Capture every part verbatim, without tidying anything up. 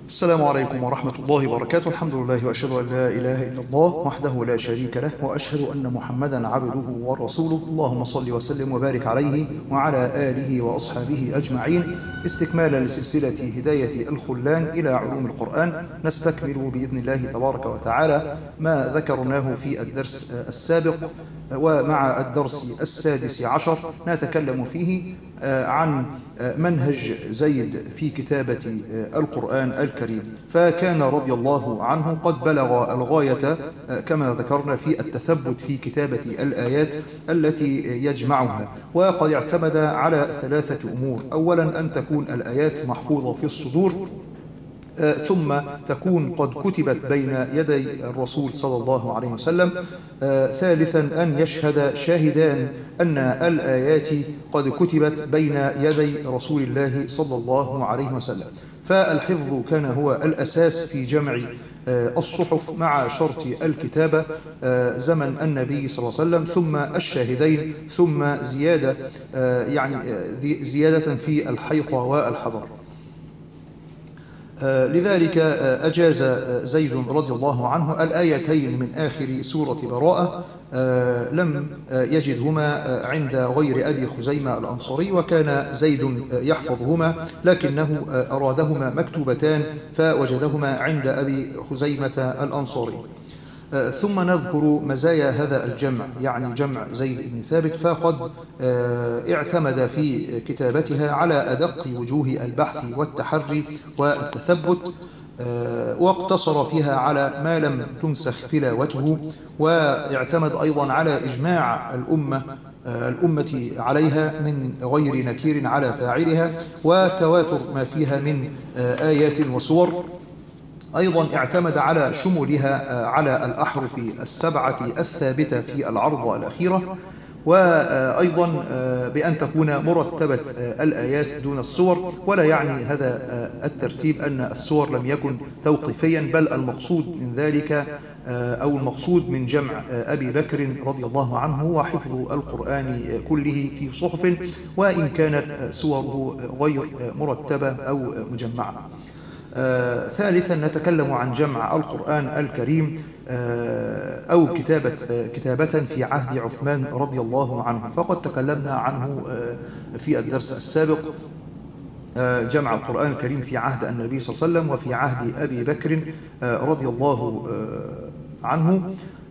السلام عليكم ورحمة الله وبركاته. الحمد لله وأشهد أن لا إله إلا الله وحده لا شريك له، وأشهد أن محمدا عبده ورسوله. اللهم صل وسلم وبارك عليه وعلى آله وأصحابه أجمعين، استكمالا لسلسلة هداية الخلان إلى علوم القرآن. نستكمل بإذن الله تبارك وتعالى ما ذكرناه في الدرس السابق، ومع الدرس السادس عشر نتكلم فيه عن منهج زيد في كتابة القرآن الكريم. فكان رضي الله عنه قد بلغ الغاية كما ذكرنا في التثبت في كتابة الآيات التي يجمعها، وقد اعتمد على ثلاثة أمور: أولا أن تكون الآيات محفوظة في الصدور، ثم تكون قد كتبت بين يدي الرسول صلى الله عليه وسلم، ثالثا أن يشهد شاهدان أن الآيات قد كتبت بين يدي رسول الله صلى الله عليه وسلم. فالحفظ كان هو الأساس في جمع الصحف مع شرط الكتابة زمن النبي صلى الله عليه وسلم، ثم الشاهدين، ثم زيادة يعني زيادة في الحيطة والحضر. لذلك أجاز زيد رضي الله عنه الآيتين من آخر سورة براءة، لم يجدهما عند غير أبي خزيمة الأنصاري، وكان زيد يحفظهما لكنه أرادهما مكتوبتان فوجدهما عند أبي خزيمة الأنصاري. ثم نذكر مزايا هذا الجمع، يعني جمع زيد بن ثابت، فقد اعتمد في كتابتها على أدق وجوه البحث والتحري والتثبت، واقتصر فيها على ما لم تنسخ تلاوته، واعتمد أيضا على إجماع الأمة الأمة عليها من غير نكير على فاعلها، وتواتر ما فيها من آيات وسور. أيضا اعتمد على شمولها على الأحرف السبعة الثابتة في العرض الأخيرة، وأيضا بأن تكون مرتبة الآيات دون السور. ولا يعني هذا الترتيب أن السور لم يكن توقيفيا، بل المقصود من ذلك أو المقصود من جمع أبي بكر رضي الله عنه هو حفظ القرآن كله في صحف، وإن كانت سوره غير مرتبة أو مجمعة. آه، ثالثا نتكلم عن جمع القرآن الكريم آه، أو كتابة آه، كتابة في عهد عثمان رضي الله عنه، فقد تكلمنا عنه آه، في الدرس السابق. آه، جمع القرآن الكريم في عهد النبي صلى الله عليه وسلم وفي عهد أبي بكر آه، رضي الله آه، عنه.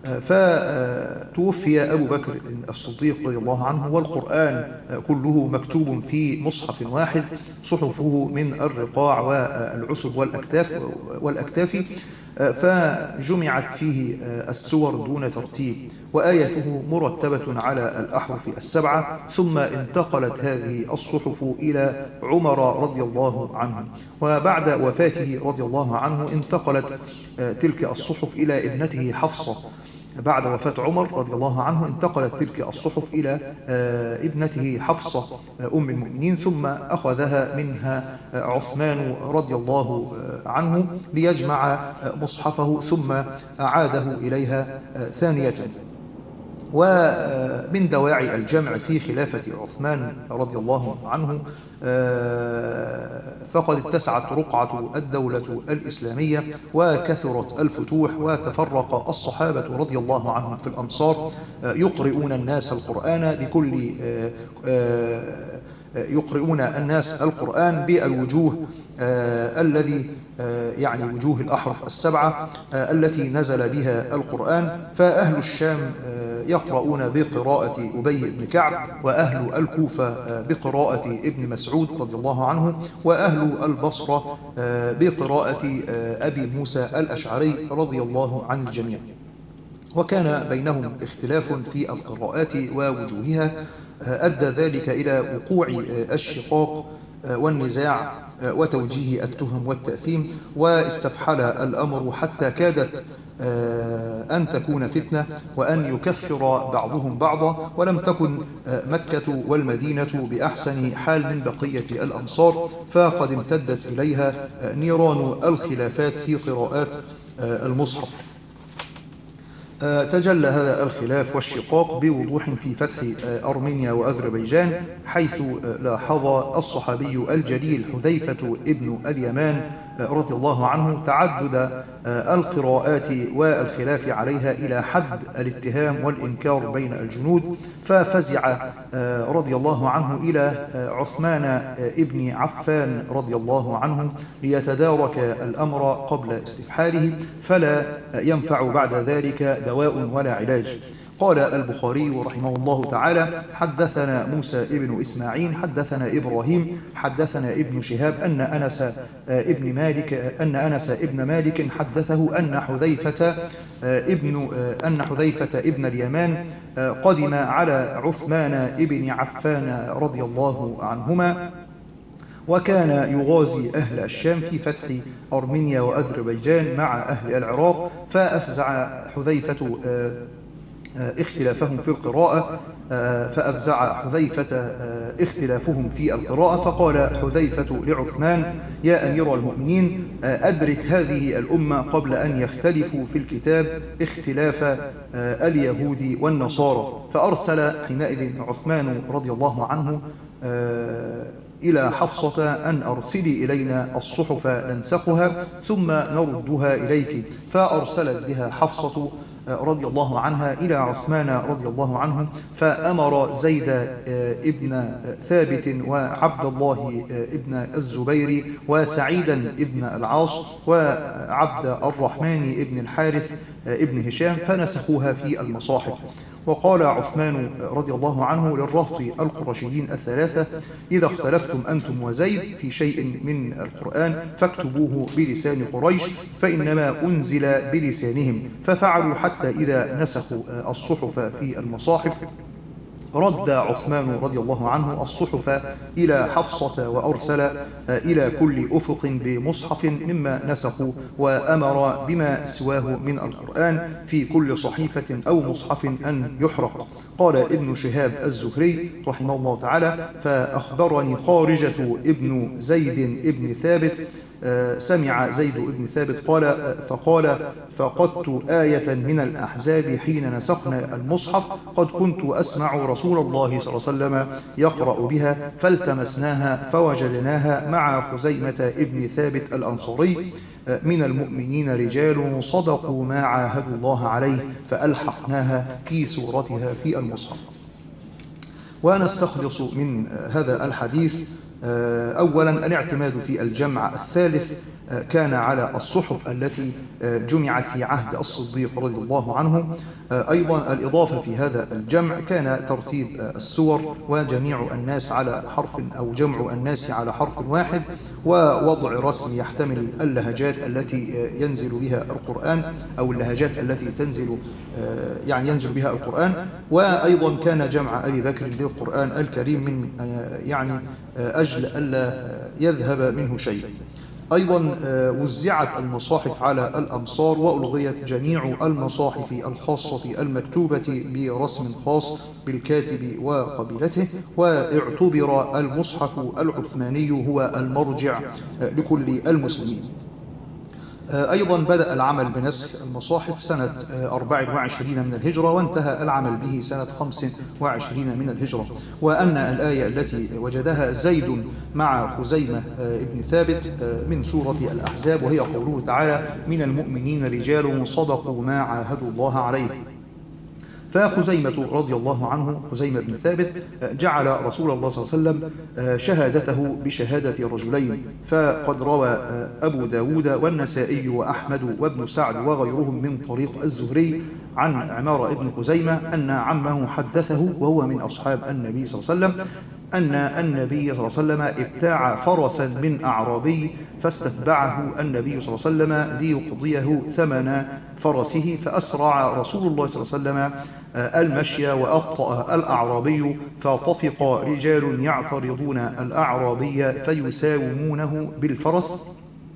فتوفي أبو بكر الصديق رضي الله عنه، والقرآن كله مكتوب في مصحف واحد، صحفه من الرقاع والعسب والأكتاف والأكتاف فجمعت فيه السور دون ترتيب، وآيته مرتبة على الأحرف السبعة. ثم انتقلت هذه الصحف إلى عمر رضي الله عنه، وبعد وفاته رضي الله عنه انتقلت تلك الصحف إلى ابنته حفصة. بعد وفاة عمر رضي الله عنه انتقلت تلك الصحف إلى ابنته حفصة أم المؤمنين، ثم أخذها منها عثمان رضي الله عنه ليجمع مصحفه، ثم أعاده إليها ثانية. ومن دواعي الجمع في خلافة عثمان رضي الله عنه فقد اتسعت رقعة الدولة الإسلامية، وكثرت الفتوح، وتفرق الصحابة رضي الله عنهم في الأمصار يقرؤون الناس القرآن بكل يقرؤون الناس القرآن بالوجوه الذي يعني وجوه الأحرف السبعة التي نزل بها القرآن. فأهل الشام يقرؤون بقراءة أبي بن كعب، وأهل الكوفة بقراءة ابن مسعود رضي الله عنه، وأهل البصرة بقراءة أبي موسى الأشعري رضي الله عن الجميع. وكان بينهم اختلاف في القراءات ووجوهها أدى ذلك إلى وقوع الشقاق والنزاع وتوجيه التهم والتأثيم، واستفحل الأمر حتى كادت أن تكون فتنة وأن يكفر بعضهم بعضا، ولم تكن مكة والمدينة بأحسن حال من بقية الأمصار، فقد امتدت إليها نيران الخلافات في قراءات المصحف. تجلى هذا الخلاف والشقاق بوضوح في فتح أرمينيا وأذربيجان، حيث لاحظ الصحابي الجليل حذيفة ابن اليمان رضي الله عنه تعدد القراءات والخلاف عليها إلى حد الاتهام والإنكار بين الجنود، ففزع رضي الله عنه إلى عثمان ابن عفان رضي الله عنه ليتدارك الأمر قبل استفحاله، فلا ينفع بعد ذلك دواء ولا علاج. قال البخاري رحمه الله تعالى: حدثنا موسى ابن إسماعيل حدثنا إبراهيم حدثنا ابن شهاب أن أنس ابن مالك أن أنس ابن مالك حدثه أن حذيفة ابن أن حذيفة ابن اليمان قدم على عثمان ابن عفان رضي الله عنهما، وكان يغازي أهل الشام في فتح أرمينيا وأذربيجان مع أهل العراق، فأفزع حذيفة اختلافهم في القراءة فأفزع حذيفة اختلافهم في القراءة، فقال حذيفة لعثمان: يا أمير المؤمنين، أدرك هذه الأمة قبل أن يختلفوا في الكتاب اختلاف اليهود والنصارى. فأرسل حينئذ عثمان رضي الله عنه إلى حفصة أن أرسلي إلينا الصحف ننسخها ثم نردها إليك، فأرسلت بها حفصة رضي الله عنها إلى عثمان رضي الله عنه، فأمر زيد ابن ثابت وعبد الله ابن الزبير وسعيدا ابن العاص وعبد الرحمن ابن الحارث ابن هشام فنسخوها في المصاحف. وقال عثمان رضي الله عنه للرهط القرشيين الثلاثة: إذا اختلفتم أنتم وزيد في شيء من القرآن فاكتبوه بلسان قريش، فإنما أنزل بلسانهم. ففعلوا حتى إذا نسخوا الصحف في المصاحف رد عثمان رضي الله عنه الصحف إلى حفصة وأرسل إلى كل أفق بمصحف مما نسخوا، وأمر بما سواه من القرآن في كل صحيفة أو مصحف أن يحرق. قال ابن شهاب الزهري رحمه الله تعالى: فأخبرني خارجة ابن زيد ابن ثابت سمع زيد بن ثابت قال فقال: فقدت آية من الأحزاب حين نسخنا المصحف قد كنت أسمع رسول الله صلى الله عليه وسلم يقرأ بها، فالتمسناها فوجدناها مع خزيمة ابن ثابت الأنصاري: من المؤمنين رجال صدقوا ما عاهدوا الله عليه، فألحقناها في سورتها في المصحف. ونستخلص من هذا الحديث أولا الاعتماد في الجمع الثالث كان على الصحف التي جمعت في عهد الصديق رضي الله عنه. أيضا الإضافة في هذا الجمع كان ترتيب السور وجميع الناس على حرف أو جمع الناس على حرف واحد، ووضع رسم يحتمل اللهجات التي ينزل بها القرآن أو اللهجات التي تنزل يعني ينزل بها القرآن. وأيضا كان جمع أبي بكر للقرآن الكريم من يعني أجل ألا يذهب منه شيء. أيضا وزعت المصاحف على الأمصار وألغيت جميع المصاحف الخاصة المكتوبة برسم خاص بالكاتب وقبيلته، واعتبر المصحف العثماني هو المرجع لكل المسلمين. أيضا بدأ العمل بنسخ المصاحف سنة أربع وعشرين من الهجرة، وانتهى العمل به سنة خمس وعشرين من الهجرة. وأن الآية التي وجدها زيد مع خزيمة ابن ثابت من سورة الأحزاب، وهي قوله تعالى: من المؤمنين رجال صدقوا ما عاهدوا الله عليه. فخزيمة رضي الله عنه خزيمة بن ثابت جعل رسول الله صلى الله عليه وسلم شهادته بشهادة رجلين، فقد روى أبو داود والنسائي وأحمد وابن سعد وغيرهم من طريق الزهري عن عمار ابن خزيمة أن عمه حدثه وهو من أصحاب النبي صلى الله عليه وسلم أن النبي صلى الله عليه وسلم ابتاع فرسا من أعرابي فاستتبعه النبي صلى الله عليه وسلم ليقضيه ثمن فرسه، فأسرع رسول الله صلى الله عليه وسلم المشي وأبطأ الأعرابي، فطفق رجال يعترضون الأعرابي فيساومونه بالفرس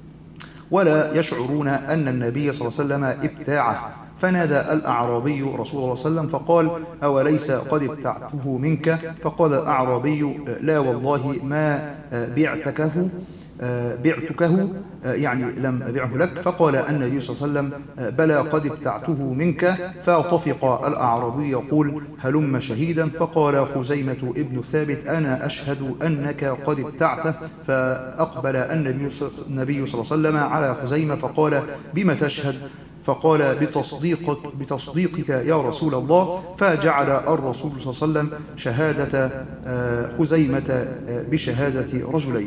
ولا يشعرون أن النبي صلى الله عليه وسلم ابتاعه. فنادى الأعرابي رسول الله صلى الله عليه وسلم فقال: أوليس قد ابتعته منك؟ فقال الأعرابي: لا والله ما بعتكه بعتكه يعني لم أبعه لك. فقال النبي صلى الله عليه وسلم بلى قد ابتعته منك. فطفق الأعرابي يقول هلم شهيدا. فقال خزيمة ابن ثابت أنا أشهد أنك قد ابتعته. فأقبل النبي صلى الله عليه وسلم على خزيمة فقال بما تشهد؟ فقال بتصديقك, بتصديقك يا رسول الله. فجعل الرسول صلى الله عليه وسلم شهادة خزيمة بشهادة رجلين.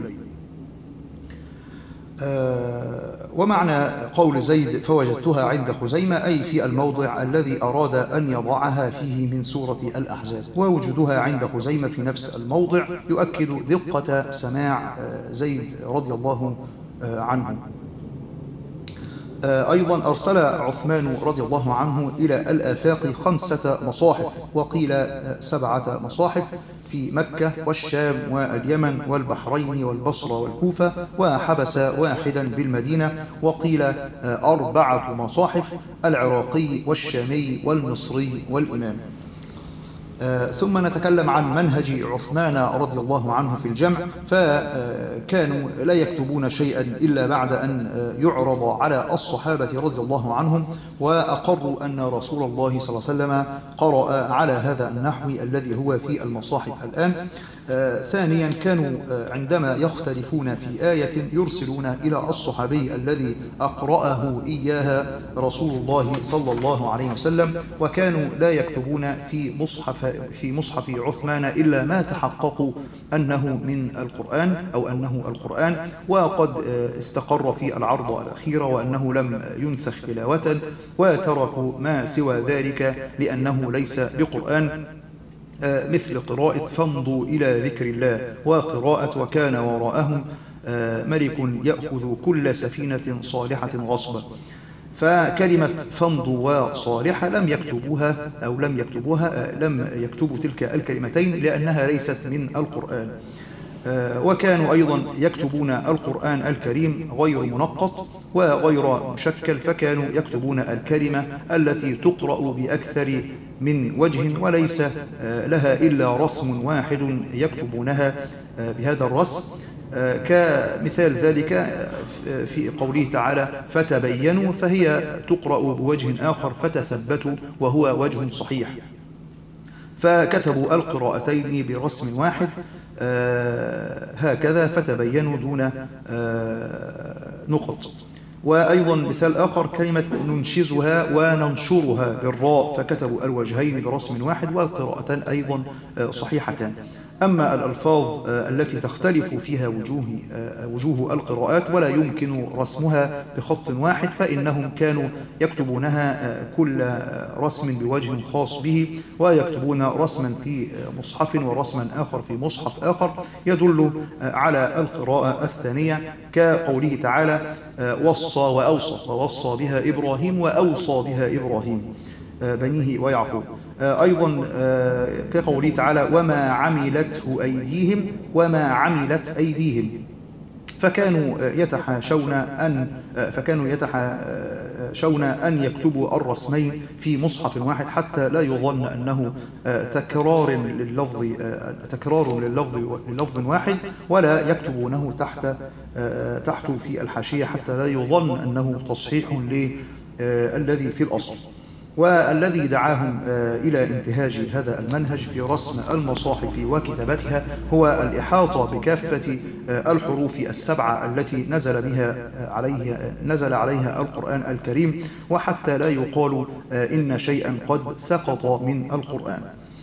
ومعنى قول زيد فوجدتها عند خزيمة أي في الموضع الذي أراد أن يضعها فيه من سورة الأحزاب، ووجودها عند خزيمة في نفس الموضع يؤكد دقة سماع زيد رضي الله عنه. أيضا أرسل عثمان رضي الله عنه إلى الآفاق خمسة مصاحف، وقيل سبعة مصاحف في مكة والشام واليمن والبحرين والبصرة والكوفة، وحبس واحدا بالمدينة، وقيل أربعة مصاحف العراقي والشامي والمصري والإمام. آه ثم نتكلم عن منهج عثمان رضي الله عنه في الجمع. فكانوا لا يكتبون شيئا إلا بعد أن يعرض على الصحابة رضي الله عنهم، وأقروا أن رسول الله صلى الله عليه وسلم قرأ على هذا النحو الذي هو في المصاحف الآن. آه ثانيا كانوا عندما يختلفون في آية يرسلون إلى الصحابي الذي أقرأه إياها رسول الله صلى الله عليه وسلم، وكانوا لا يكتبون في مصحف في مصحف عثمان إلا ما تحققوا أنه من القرآن أو أنه القرآن، وقد استقر في العرض الأخيرة وأنه لم ينسخ تلاوة، وتركوا ما سوى ذلك لأنه ليس بقرآن، مثل قراءة فامضوا إلى ذكر الله، وقراءة وكان وراءهم ملك يأخذ كل سفينة صالحة غصبا. فكلمة فامضوا وصالحة لم يكتبوها أو لم يكتبوها لم يكتبوا تلك الكلمتين لأنها ليست من القرآن. وكانوا أيضا يكتبون القرآن الكريم غير منقط وغير مشكل، فكانوا يكتبون الكلمة التي تقرأ بأكثر من وجه وليس لها إلا رسم واحد يكتبونها بهذا الرسم، كمثال ذلك في قوله تعالى فتبينوا، فهي تقرأ بوجه آخر فتثبتوا وهو وجه صحيح. فكتبوا القراءتين برسم واحد هكذا فتبينوا دون نقط. وأيضا مثال آخر كلمة ننشزها وننشرها بالراء، فكتبوا الوجهين برسم واحد والقراءتان أيضا صحيحتان. أما الألفاظ التي تختلف فيها وجوه, وجوه القراءات ولا يمكن رسمها بخط واحد، فإنهم كانوا يكتبونها كل رسم بوجه خاص به، ويكتبون رسما في مصحف ورسما آخر في مصحف آخر يدل على القراءة الثانية، كقوله تعالى وصى وأوصى، ووصى بها إبراهيم وأوصى بها إبراهيم بنيه ويعقوب. أيضا كقوله تعالى وما عملته أيديهم وما عملت أيديهم، فكانوا يتحاشون أن فكانوا يتحاشون أن يكتبوا الرسمين في مصحف واحد حتى لا يظن أنه تكرار لللفظ تكرار لللفظ للفظ واحد، ولا يكتبونه تحت تحت في الحاشية حتى لا يظن أنه تصحيح للذي في الأصل. والذي دعاهم إلى انتهاج هذا المنهج في رسم المصاحف وكتابتها هو الإحاطة بكافة الحروف السبعة التي نزل بها عليها نزل عليها القرآن الكريم، وحتى لا يقال إن شيئا قد سقط من القرآن.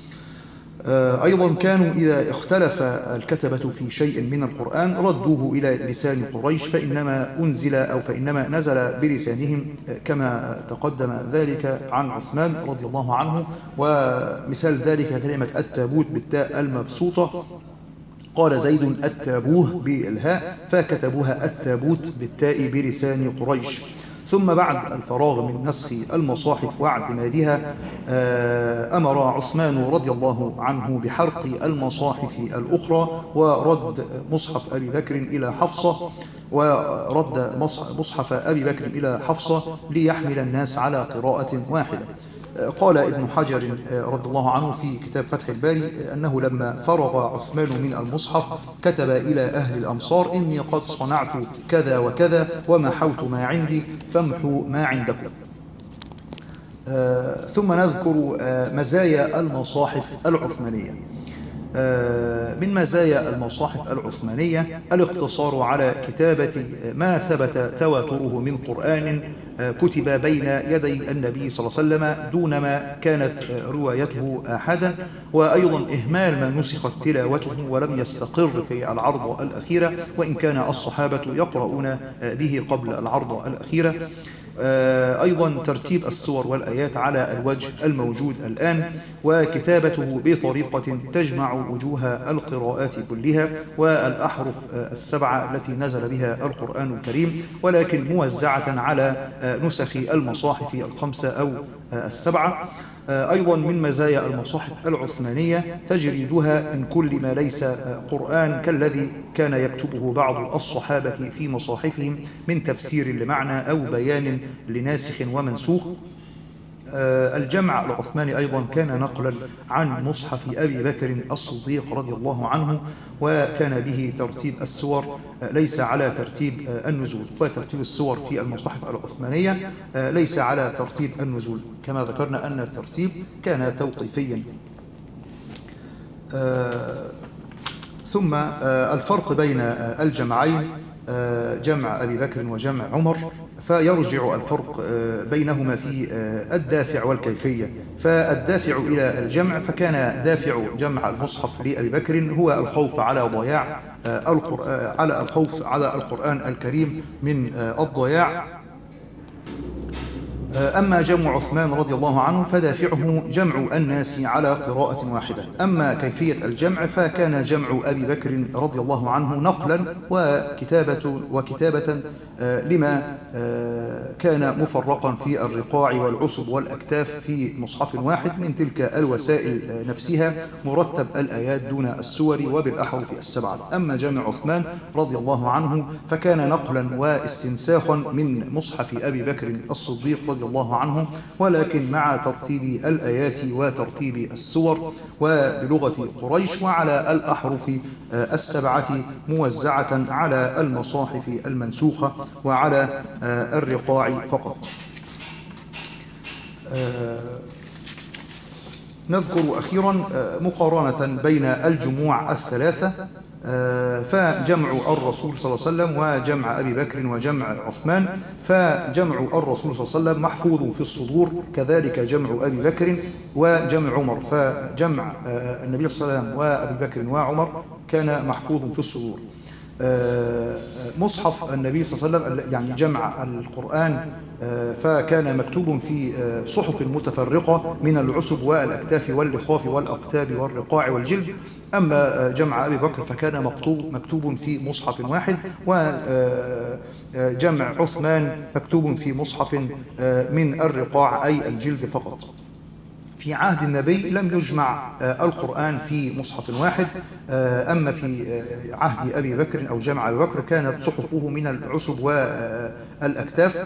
أيضا كانوا إذا اختلف الكتبة في شيء من القرآن ردوه إلى لسان قريش، فإنما أنزل أو فإنما نزل بلسانهم كما تقدم ذلك عن عثمان رضي الله عنه. ومثال ذلك كلمة التابوت بالتاء المبسوطة، قال زيد التابوه بالهاء، فكتبوها التابوت بالتاء بلسان قريش. ثم بعد الفراغ من نسخ المصاحف واعتمادها أمر عثمان رضي الله عنه بحرق المصاحف الأخرى ورد مصحف أبي بكر إلى حفصة ورد مصحف أبي بكر إلى حفصة ليحمل الناس على قراءة واحدة. قال ابن حجر رضي الله عنه في كتاب فتح الباري أنه لما فرغ عثمان من المصحف كتب إلى أهل الأمصار: إني قد صنعت كذا وكذا ومحوت ما عندي فامحوا ما عندكم. آه ثم نذكر آه مزايا المصاحف العثمانية. آه من مزايا المصاحف العثمانية الاقتصار على كتابة ما ثبت تواتره من قرآن آه كتب بين يدي النبي صلى الله عليه وسلم دون ما كانت آه روايته آحادا، وأيضا إهمال ما نسخت تلاوته ولم يستقر في العرض الأخيرة، وإن كان الصحابة يقرؤون آه به قبل العرض الأخيرة. أيضا ترتيب السور والآيات على الوجه الموجود الآن، وكتابته بطريقة تجمع وجوه القراءات كلها والأحرف السبعة التي نزل بها القرآن الكريم، ولكن موزعة على نسخ المصاحف الخمسة أو السبعة. أيضا من مزايا المصاحف العثمانية تجريدها من كل ما ليس قرآن كالذي كان يكتبه بعض الصحابة في مصاحفهم من تفسير لمعنى أو بيان لناسخ ومنسوخ. الجمع العثماني أيضا كان نقلا عن مصحف أبي بكر الصديق رضي الله عنه، وكان به ترتيب السور ليس على ترتيب النزول، وترتيب السور في المصاحف العثمانية ليس على ترتيب النزول، كما ذكرنا أن الترتيب كان توقيفيا. ثم الفرق بين الجمعين، جمع أبي بكر وجمع عمر، فيرجع الفرق بينهما في الدافع والكيفية. فالدافع إلى الجمع فكان دافع جمع المصحف لأبي بكر هو الخوف على ضياع على الخوف على القرآن الكريم من الضياع. أما جمع عثمان رضي الله عنه فدافعه جمع الناس على قراءة واحدة. أما كيفية الجمع فكان جمع أبي بكر رضي الله عنه نقلا وكتابة, وكتابة لما كان مفرقا في الرقاع والعصب والأكتاف في مصحف واحد من تلك الوسائل نفسها، مرتب الآيات دون السور وبالأحرف السبعة. أما جمع عثمان رضي الله عنه فكان نقلا واستنساخا من مصحف أبي بكر الصديق رضي الله عنه، ولكن مع ترتيب الآيات وترتيب السور وبلغة قريش وعلى الأحرف السبعة موزعة على المصاحف المنسوخة وعلى الرقاع فقط. نذكر أخيرا مقارنة بين الجموع الثلاثة، فجمع الرسول صلى الله عليه وسلم وجمع أبي بكر وجمع عثمان، فجمع الرسول صلى الله عليه وسلم محفوظ في الصدور، كذلك جمع أبي بكر وجمع عمر، فجمع النبي صلى الله عليه وسلم وأبي بكر وعمر كان محفوظ في الصدور. مصحف النبي صلى الله عليه وسلم يعني جمع القرآن فكان مكتوب في صحف متفرقة من العصب والأكتاف واللخاف والأقتاب والرقاع والجلد. أما جمع أبي بكر فكان مكتوب مكتوب في مصحف واحد، وجمع عثمان مكتوب في مصحف من الرقاع أي الجلد فقط. في عهد النبي لم يجمع القرآن في مصحف واحد، أما في عهد أبي بكر أو جمع أبي بكر كانت صحفه من العصب والأكتاف.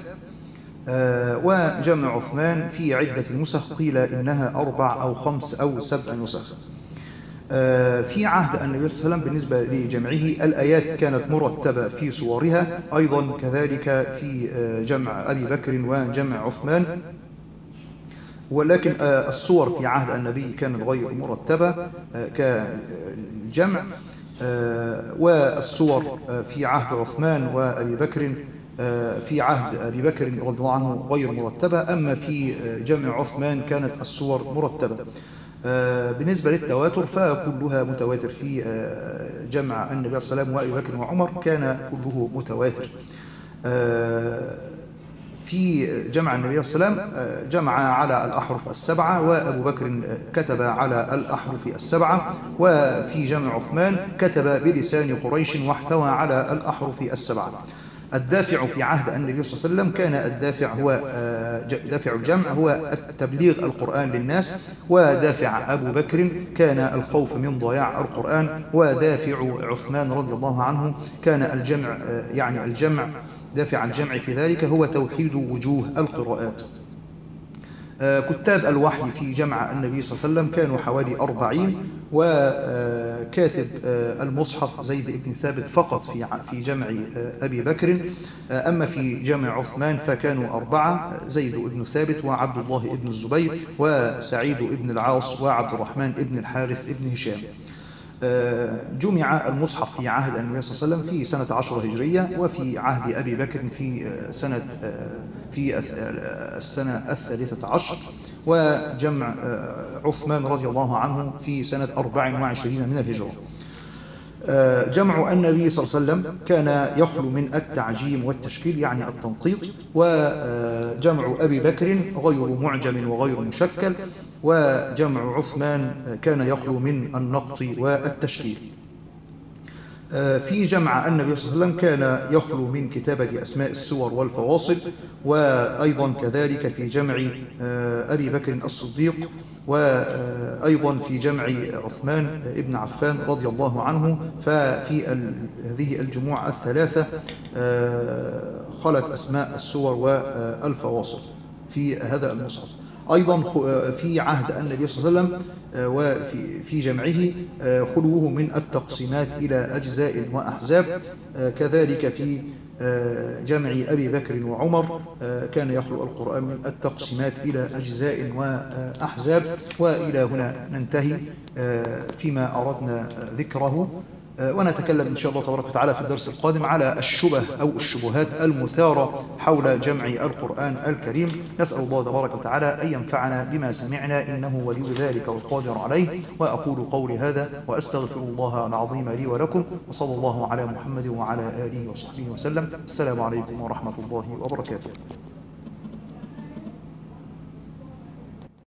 وجمع عثمان في عدة نسخ، قيل إنها أربع أو خمس أو سبع نسخ. في عهد النبي صلى الله عليه وسلم بالنسبة لجمعه الآيات كانت مرتبة في صورها، أيضا كذلك في جمع أبي بكر وجمع عثمان، ولكن الصور في عهد النبي كانت غير مرتبة كالجمع، والصور في عهد عثمان وأبي بكر في عهد أبي بكر رضي الله عنه غير مرتبة، أما في جمع عثمان كانت الصور مرتبة. بالنسبة للتواتر فكلها متواتر، في جمع النبي صلى الله عليه وسلم وأبي بكر وعمر كان كله متواتر. في جمع النبي صلى الله عليه وسلم جمع على الأحرف السبعة، وأبو بكر كتب على الأحرف السبعة، وفي جمع عثمان كتب بلسان قريش واحتوى على الأحرف السبعة. الدافع في عهد النبي صلى الله عليه وسلم كان الدافع هو دافع الجمع هو تبليغ القرآن للناس، ودافع أبو بكر كان الخوف من ضياع القرآن، ودافع عثمان رضي الله عنه كان الجمع، يعني الجمع دافع الجمع في ذلك هو توحيد وجوه القراءات. كتاب الوحي في جمع النبي صلى الله عليه وسلم كانوا حوالي أربعين، وكاتب المصحف زيد بن ثابت فقط في في جمع أبي بكر. أما في جمع عثمان فكانوا أربعة: زيد بن ثابت، وعبد الله بن الزبير، وسعيد بن العاص، وعبد الرحمن بن الحارث بن هشام. جمع المصحف في عهد النبي صلى الله عليه وسلم في سنة عشرة هجرية، وفي عهد أبي بكر في سنة في السنة الثالثة عشر، وجمع عثمان رضي الله عنه في سنة أربع وعشرين من الهجرة. جمع النبي صلى الله عليه وسلم كان يخلو من التعجيم والتشكيل، يعني التنقيط. وجمع أبي بكر غير معجم وغير مشكل، وجمع عثمان كان يخلو من النقط والتشكيل. في جمع النبي صلى الله عليه وسلم كان يخلو من كتابة أسماء السور والفواصل، وأيضا كذلك في جمع أبي بكر الصديق، وأيضا في جمع عثمان ابن عفان رضي الله عنه. ففي هذه الجموع الثلاثة خلت أسماء السور والفواصل في هذا المصحف. أيضا في عهد النبي صلى الله عليه وسلم وفي في جمعه خلوه من التقسيمات إلى أجزاء وأحزاب. كذلك في جمع أبي بكر وعمر كان يخلو القرآن من التقسيمات إلى أجزاء وأحزاب. وإلى هنا ننتهي فيما أردنا ذكره، ونتكلم إن شاء الله تبارك وتعالى في الدرس القادم على الشبه أو الشبهات المثارة حول جمع القرآن الكريم. نسأل الله تبارك وتعالى أن ينفعنا بما سمعنا، إنه ولي ذلك والقادر عليه. وأقول قولي هذا وأستغفر الله العظيم لي ولكم، وصلى الله على محمد وعلى آله وصحبه وسلم. السلام عليكم ورحمة الله وبركاته.